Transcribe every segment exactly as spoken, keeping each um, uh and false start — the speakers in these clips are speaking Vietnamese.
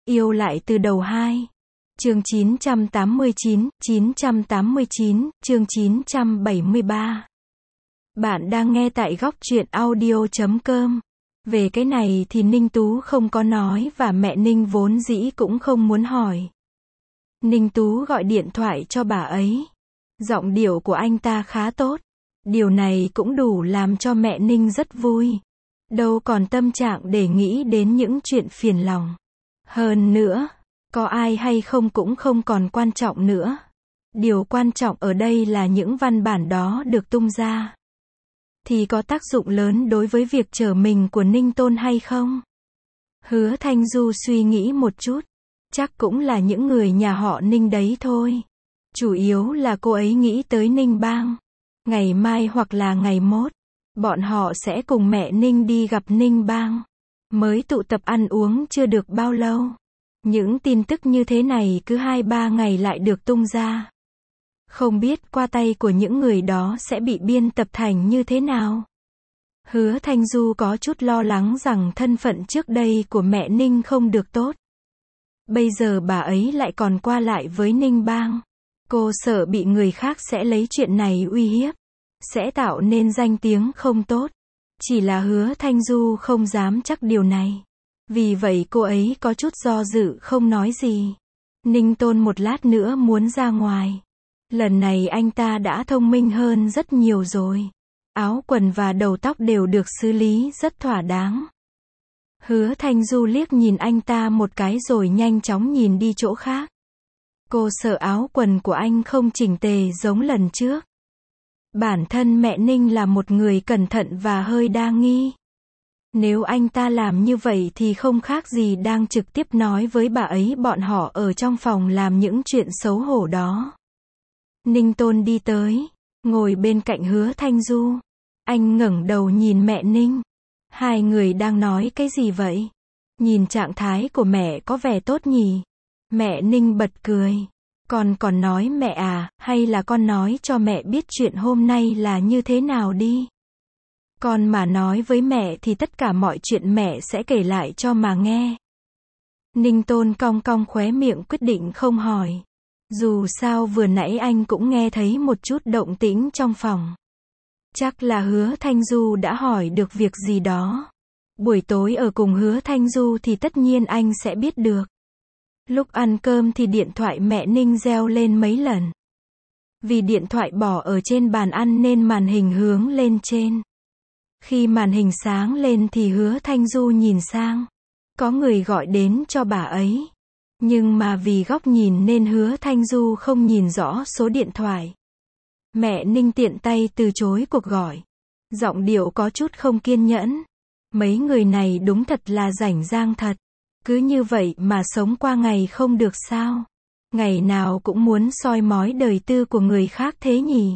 Yêu lại từ đầu hai. Chương chín trăm tám mươi chín, chín trăm tám mươi chín, chương chín trăm bảy mươi ba. Bạn đang nghe tại góc truyện audio chấm com. Về cái này thì Ninh Tú không có nói và mẹ Ninh vốn dĩ cũng không muốn hỏi. Ninh Tú gọi điện thoại cho bà ấy. Giọng điệu của anh ta khá tốt. Điều này cũng đủ làm cho mẹ Ninh rất vui. Đâu còn tâm trạng để nghĩ đến những chuyện phiền lòng. Hơn nữa, có ai hay không cũng không còn quan trọng nữa. Điều quan trọng ở đây là những văn bản đó được tung ra. Thì có tác dụng lớn đối với việc trở mình của Ninh Tôn hay không? Hứa Thanh Du suy nghĩ một chút. Chắc cũng là những người nhà họ Ninh đấy thôi. Chủ yếu là cô ấy nghĩ tới Ninh Bang. Ngày mai hoặc là ngày mốt, bọn họ sẽ cùng mẹ Ninh đi gặp Ninh Bang. Mới tụ tập ăn uống chưa được bao lâu. Những tin tức như thế này cứ hai ba ngày lại được tung ra. Không biết qua tay của những người đó sẽ bị biên tập thành như thế nào. Hứa Thanh Du có chút lo lắng rằng thân phận trước đây của mẹ Ninh không được tốt. Bây giờ bà ấy lại còn qua lại với Ninh Bang. Cô sợ bị người khác sẽ lấy chuyện này uy hiếp. Sẽ tạo nên danh tiếng không tốt. Chỉ là Hứa Thanh Du không dám chắc điều này. Vì vậy cô ấy có chút do dự không nói gì. Ninh Tôn một lát nữa muốn ra ngoài. Lần này anh ta đã thông minh hơn rất nhiều rồi. Áo quần và đầu tóc đều được xử lý rất thỏa đáng. Hứa Thanh Du liếc nhìn anh ta một cái rồi nhanh chóng nhìn đi chỗ khác. Cô sợ áo quần của anh không chỉnh tề giống lần trước. Bản thân mẹ Ninh là một người cẩn thận và hơi đa nghi. Nếu anh ta làm như vậy thì không khác gì đang trực tiếp nói với bà ấy bọn họ ở trong phòng làm những chuyện xấu hổ đó. Ninh Tôn đi tới, ngồi bên cạnh Hứa Thanh Du. Anh ngẩng đầu nhìn mẹ Ninh. Hai người đang nói cái gì vậy? Nhìn trạng thái của mẹ có vẻ tốt nhỉ? Mẹ Ninh bật cười. Con còn nói mẹ à, hay là con nói cho mẹ biết chuyện hôm nay là như thế nào đi? Con mà nói với mẹ thì tất cả mọi chuyện mẹ sẽ kể lại cho mà nghe. Ninh Tôn cong cong khóe miệng quyết định không hỏi. Dù sao vừa nãy anh cũng nghe thấy một chút động tĩnh trong phòng. Chắc là Hứa Thanh Du đã hỏi được việc gì đó. Buổi tối ở cùng Hứa Thanh Du thì tất nhiên anh sẽ biết được. Lúc ăn cơm thì điện thoại mẹ Ninh reo lên mấy lần. Vì điện thoại bỏ ở trên bàn ăn nên màn hình hướng lên trên. Khi màn hình sáng lên thì Hứa Thanh Du nhìn sang. Có người gọi đến cho bà ấy. Nhưng mà vì góc nhìn nên Hứa Thanh Du không nhìn rõ số điện thoại. Mẹ Ninh tiện tay từ chối cuộc gọi. Giọng điệu có chút không kiên nhẫn. Mấy người này đúng thật là rảnh rang thật. Cứ như vậy mà sống qua ngày không được sao? Ngày nào cũng muốn soi mói đời tư của người khác thế nhỉ?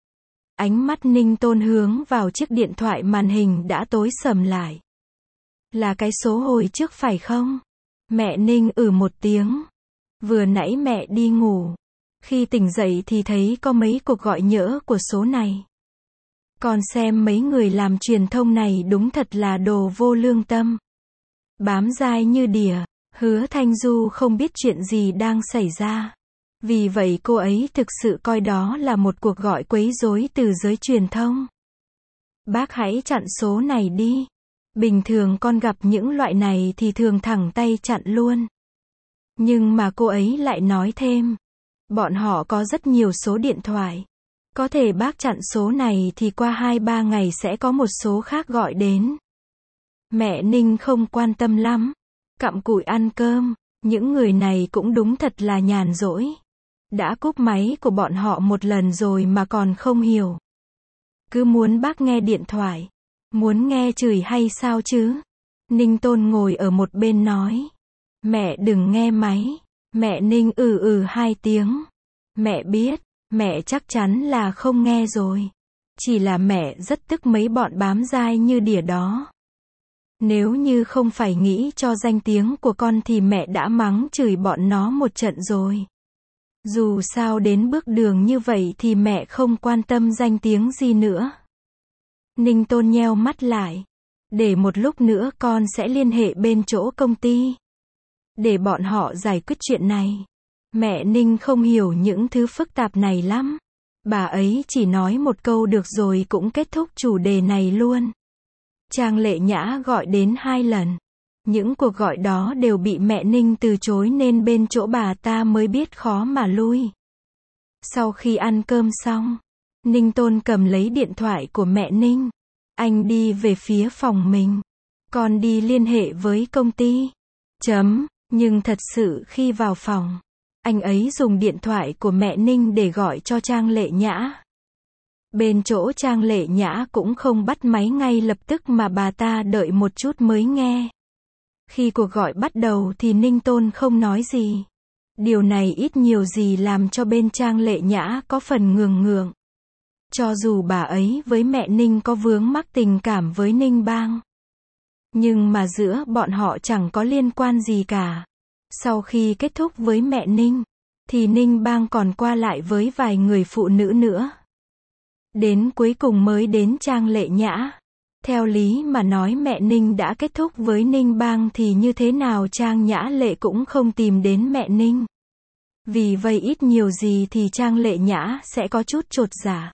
Ánh mắt Ninh Tôn hướng vào chiếc điện thoại màn hình đã tối sầm lại. Là cái số hồi trước phải không? Mẹ Ninh ử một tiếng. Vừa nãy mẹ đi ngủ. Khi tỉnh dậy thì thấy có mấy cuộc gọi nhỡ của số này. Còn xem mấy người làm truyền thông này đúng thật là đồ vô lương tâm. Bám dai như đỉa. Hứa Thanh Du không biết chuyện gì đang xảy ra. Vì vậy cô ấy thực sự coi đó là một cuộc gọi quấy rối từ giới truyền thông. Bác hãy chặn số này đi. Bình thường con gặp những loại này thì thường thẳng tay chặn luôn. Nhưng mà cô ấy lại nói thêm. Bọn họ có rất nhiều số điện thoại. Có thể bác chặn số này thì qua hai ba ngày sẽ có một số khác gọi đến. Mẹ Ninh không quan tâm lắm. Cặm cụi ăn cơm. Những người này cũng đúng thật là nhàn rỗi. Đã cúp máy của bọn họ một lần rồi mà còn không hiểu. Cứ muốn bác nghe điện thoại. Muốn nghe chửi hay sao chứ? Ninh Tôn ngồi ở một bên nói. Mẹ đừng nghe máy. Mẹ Ninh ừ ừ hai tiếng. Mẹ biết, mẹ chắc chắn là không nghe rồi. Chỉ là mẹ rất tức mấy bọn bám dai như đỉa đó. Nếu như không phải nghĩ cho danh tiếng của con thì mẹ đã mắng chửi bọn nó một trận rồi. Dù sao đến bước đường như vậy thì mẹ không quan tâm danh tiếng gì nữa. Ninh Tôn nheo mắt lại. Để một lúc nữa con sẽ liên hệ bên chỗ công ty. để bọn họ giải quyết chuyện này. Mẹ Ninh không hiểu những thứ phức tạp này lắm. Bà ấy chỉ nói một câu được rồi cũng kết thúc chủ đề này luôn. Trang Lệ Nhã gọi đến hai lần. Những cuộc gọi đó đều bị mẹ Ninh từ chối nên bên chỗ bà ta mới biết khó mà lui. Sau khi ăn cơm xong, Ninh Tôn cầm lấy điện thoại của mẹ Ninh. Anh đi về phía phòng mình. Con đi liên hệ với công ty. Chấm. Nhưng thật sự khi vào phòng, anh ấy dùng điện thoại của mẹ Ninh để gọi cho Trang Lệ Nhã. Bên chỗ Trang Lệ Nhã cũng không bắt máy ngay lập tức mà bà ta đợi một chút mới nghe. Khi cuộc gọi bắt đầu thì Ninh Tôn không nói gì. Điều này ít nhiều gì làm cho bên Trang Lệ Nhã có phần ngượng ngượng. Cho dù bà ấy với mẹ Ninh có vướng mắc tình cảm với Ninh Bang, nhưng mà giữa bọn họ chẳng có liên quan gì cả. Sau khi kết thúc với mẹ Ninh, thì Ninh Bang còn qua lại với vài người phụ nữ nữa. Đến cuối cùng mới đến Trang Lệ Nhã. Theo lý mà nói mẹ Ninh đã kết thúc với Ninh Bang thì như thế nào Trang Nhã Lệ cũng không tìm đến mẹ Ninh. Vì vậy ít nhiều gì thì Trang Lệ Nhã sẽ có chút chột dạ.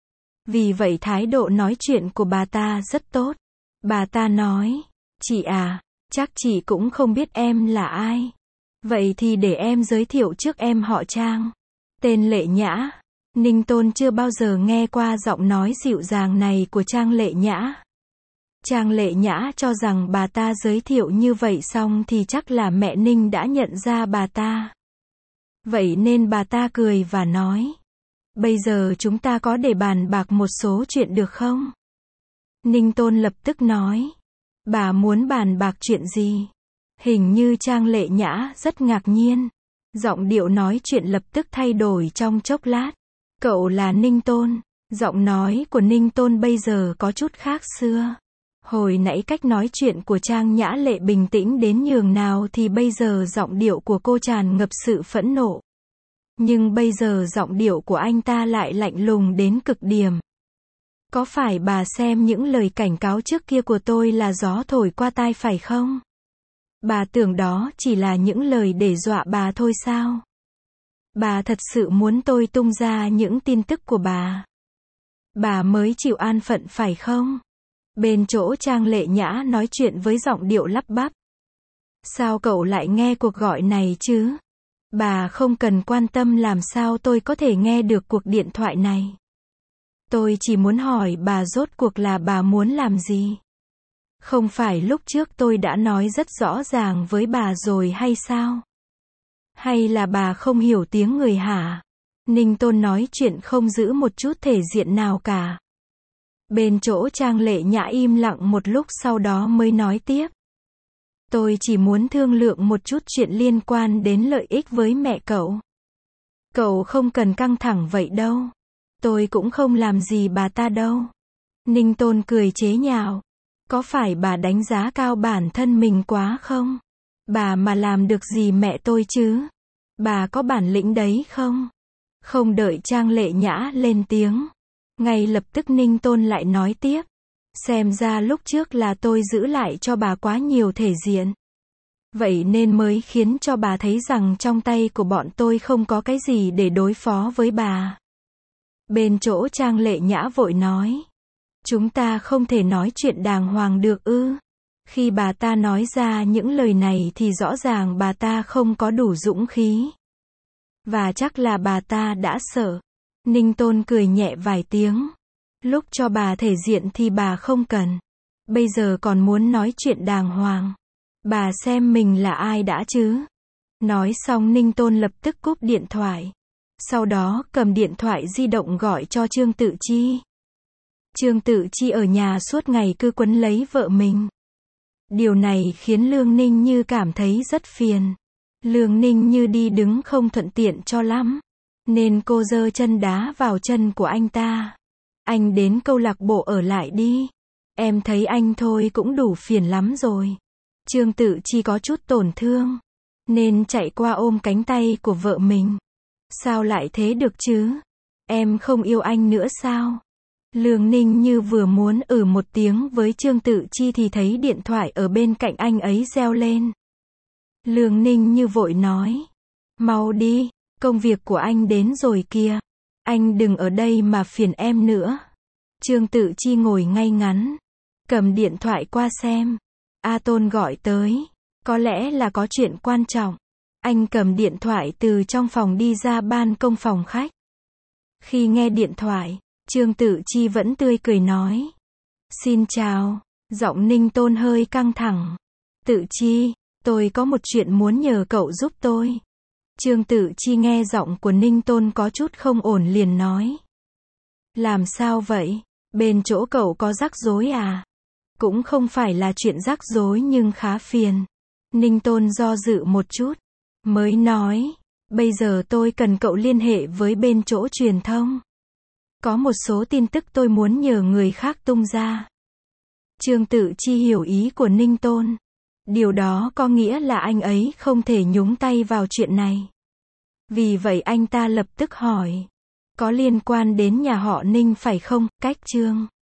Vì vậy thái độ nói chuyện của bà ta rất tốt. Bà ta nói, chị à, chắc chị cũng không biết em là ai. Vậy thì để em giới thiệu trước em họ Trang. Tên Lệ Nhã. Ninh Tôn chưa bao giờ nghe qua giọng nói dịu dàng này của Trang Lệ Nhã. Trang Lệ Nhã cho rằng bà ta giới thiệu như vậy xong thì chắc là mẹ Ninh đã nhận ra bà ta. Vậy nên bà ta cười và nói, bây giờ chúng ta có để bàn bạc một số chuyện được không? Ninh Tôn lập tức nói, bà muốn bàn bạc chuyện gì? Hình như Trang Lệ Nhã rất ngạc nhiên. Giọng điệu nói chuyện lập tức thay đổi trong chốc lát. Cậu là Ninh Tôn. Giọng nói của Ninh Tôn bây giờ có chút khác xưa. Hồi nãy cách nói chuyện của Trang Nhã Lệ bình tĩnh đến nhường nào thì bây giờ giọng điệu của cô tràn ngập sự phẫn nộ. Nhưng bây giờ giọng điệu của anh ta lại lạnh lùng đến cực điểm. Có phải bà xem những lời cảnh cáo trước kia của tôi là gió thổi qua tai phải không? Bà tưởng đó chỉ là những lời để dọa bà thôi sao? Bà thật sự muốn tôi tung ra những tin tức của bà. Bà mới chịu an phận phải không? Bên chỗ Trang Lệ Nhã nói chuyện với giọng điệu lắp bắp. Sao cậu lại nghe cuộc gọi này chứ? Bà không cần quan tâm làm sao tôi có thể nghe được cuộc điện thoại này. Tôi chỉ muốn hỏi bà rốt cuộc là bà muốn làm gì? Không phải lúc trước tôi đã nói rất rõ ràng với bà rồi hay sao? Hay là bà không hiểu tiếng người hả? Ninh Tôn nói chuyện không giữ một chút thể diện nào cả. Bên chỗ Trang Lệ Nhã im lặng một lúc sau đó mới nói tiếp. Tôi chỉ muốn thương lượng một chút chuyện liên quan đến lợi ích với mẹ cậu. Cậu không cần căng thẳng vậy đâu. Tôi cũng không làm gì bà ta đâu. Ninh Tôn cười chế nhạo. Có phải bà đánh giá cao bản thân mình quá không? Bà mà làm được gì mẹ tôi chứ? Bà có bản lĩnh đấy không? Không đợi Trang Lệ Nhã lên tiếng. Ngay lập tức Ninh Tôn lại nói tiếp. Xem ra lúc trước là tôi giữ lại cho bà quá nhiều thể diện. Vậy nên mới khiến cho bà thấy rằng trong tay của bọn tôi không có cái gì để đối phó với bà. Bên chỗ Trang Lệ Nhã vội nói. Chúng ta không thể nói chuyện đàng hoàng được ư? Khi bà ta nói ra những lời này thì rõ ràng bà ta không có đủ dũng khí. Và chắc là bà ta đã sợ. Ninh Tôn cười nhẹ vài tiếng. Lúc cho bà thể diện thì bà không cần. Bây giờ còn muốn nói chuyện đàng hoàng. Bà xem mình là ai đã chứ? Nói xong Ninh Tôn lập tức cúp điện thoại. Sau đó cầm điện thoại di động gọi cho Trương Tự Chi. Trương Tự Chi ở nhà suốt ngày cứ quấn lấy vợ mình. Điều này khiến Lương Ninh Như cảm thấy rất phiền. Lương Ninh Như đi đứng không thuận tiện cho lắm. Nên cô giơ chân đá vào chân của anh ta. Anh đến câu lạc bộ ở lại đi. Em thấy anh thôi cũng đủ phiền lắm rồi. Trương Tự Chi có chút tổn thương. Nên chạy qua ôm cánh tay của vợ mình. Sao lại thế được chứ? Em không yêu anh nữa sao? Lương Ninh Như vừa muốn ừ một tiếng với Trương Tự Chi thì thấy điện thoại ở bên cạnh anh ấy reo lên. Lương Ninh như vội nói. Mau đi, công việc của anh đến rồi kìa. Anh đừng ở đây mà phiền em nữa. Trương Tự Chi ngồi ngay ngắn, cầm điện thoại qua xem. A Tôn gọi tới. Có lẽ là có chuyện quan trọng. Anh cầm điện thoại từ trong phòng đi ra ban công phòng khách. Khi nghe điện thoại, Trương Tự Chi vẫn tươi cười nói. Xin chào. Giọng Ninh Tôn hơi căng thẳng. Tự Chi, tôi có một chuyện muốn nhờ cậu giúp tôi. Trương Tự Chi nghe giọng của Ninh Tôn có chút không ổn liền nói. Làm sao vậy? Bên chỗ cậu có rắc rối à? Cũng không phải là chuyện rắc rối nhưng khá phiền. Ninh Tôn do dự một chút, mới nói. Bây giờ tôi cần cậu liên hệ với bên chỗ truyền thông. Có một số tin tức tôi muốn nhờ người khác tung ra. Trương Tự Chi hiểu ý của Ninh Tôn. Điều đó có nghĩa là anh ấy không thể nhúng tay vào chuyện này. Vì vậy anh ta lập tức hỏi. Có liên quan đến nhà họ Ninh phải không, Cách Trương?